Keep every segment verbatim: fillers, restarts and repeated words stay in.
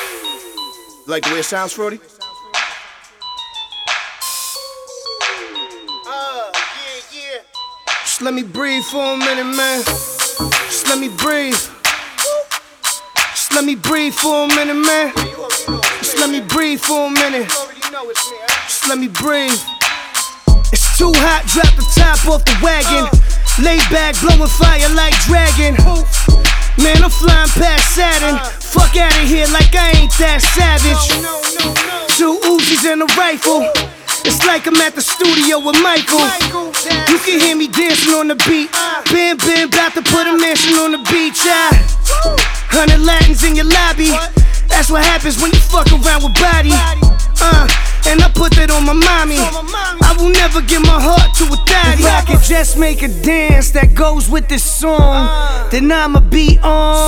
Like the way it sounds, Frody? Uh, yeah, yeah. Just let me breathe for a minute, man. Just let me breathe. Just let me breathe for a minute, man. Just let me breathe for a minute. Just let me breathe. It's too hot, drop the top off the wagon. Lay back, blowing fire like dragon. Man, I'm flying past Saturn. Fuck out of here like I ain't that savage. Two Uzis and a rifle. It's like I'm at the studio with Michael. You can hear me dancing on the beat. Bam, bam, about to put a mansion on the beach. Ah, hundred Latins in your lobby. That's what happens when you fuck around with body. Uh, and I put that on my mommy. I will never give my heart to a thotty. If I could just make a dance that goes with this song, then I'ma be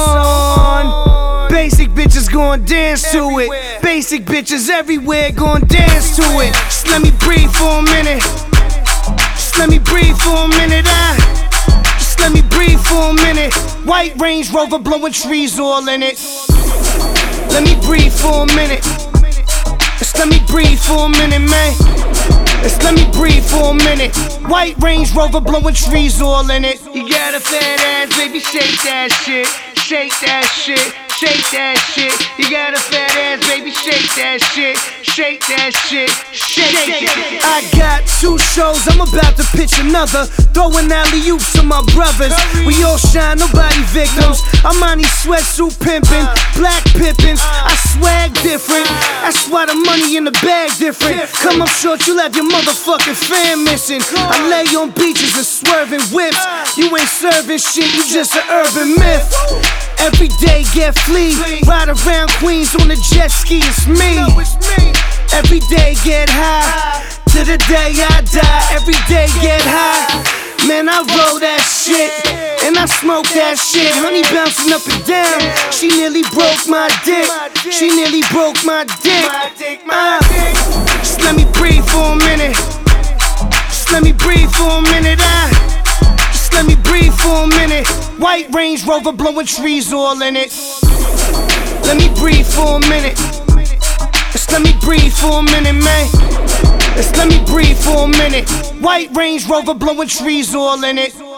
on. Basic bitches gon' dance to it. Basic bitches everywhere gon' dance to it. Just let me breathe for a minute. Just let me breathe for a minute. I Just let me breathe for a minute. White Range Rover blowing trees all in it. Let me breathe for a minute. Just let me breathe for a minute, man. Just let me breathe for a minute. White Range Rover blowing trees all in it. You got a fat ass, baby, shake that shit. Shake that shit. Shake that shit. You got a fat ass, baby, shake that shit. Shake that shit. Shake it. I got two shows, I'm about to pitch another. Throwing alley-oops to my brothers. We all shine, nobody victims. I'm on these sweatsuit pimping, black pippins. I swag different. That's why the money in the bag different. Come up short, you'll have your motherfucking fan missing. I lay on beaches and swerving whips. You ain't serving shit, you just an urban myth. Every day get flea, ride around Queens on a jet ski, it's me. Every day get high, to the day I die. Every day get high, man, I roll that shit, and I smoke that shit. Honey bouncing up and down, she nearly broke my dick. She nearly broke my dick. Uh, just let me breathe for a minute. Just let me breathe for a minute. Uh, Just let me breathe for a minute. White Range Rover blowing trees all in it. Let me breathe for a minute. Just let me breathe for a minute, man. Just let me breathe for a minute. White Range Rover blowing trees all in it.